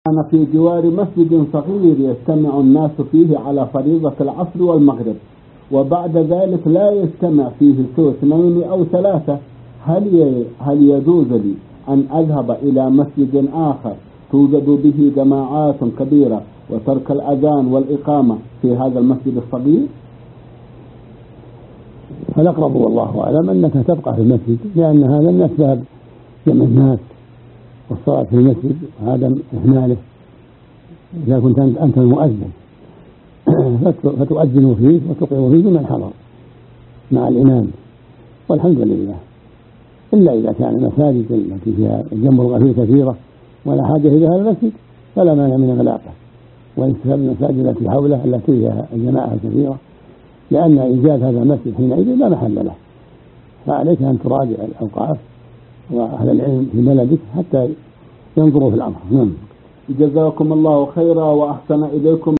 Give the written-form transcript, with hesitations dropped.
كان في جوار مسجد صغير يجتمع الناس فيه على فريضة العصر والمغرب، وبعد ذلك لا يجتمع فيه سوى 2 أو 3. هل يجوز لي أن أذهب إلى مسجد آخر توجد به جماعات كبيرة وترك الأذان والإقامة في هذا المسجد الصغير؟ فالأقرب والله أعلم أنك تبقى في المسجد، لأن هذا من أسباب جمع الناس والصلاة في المسجد وعدم إهماله. إذا كنت أنت المؤذن فتؤذن فيه وتقيم فيه من حضر مع الإمام، والحمد لله. إلا إذا كان المساجد التي فيها الجمع الغفير كثيرة ولا حاجة إلى هذا المسجد فلا مانع من إغلاقه والاستفادة من المساجد التي حوله التي فيها الجماعة الكثيرة، لأن إيجاد هذا المسجد حينئذ لا محل له. فعليك أن تراجع الأوقاف وأهل العلم في بلدك حتى ينظروا في الأمر. جزاكم الله خيرا وأحسن إليكم.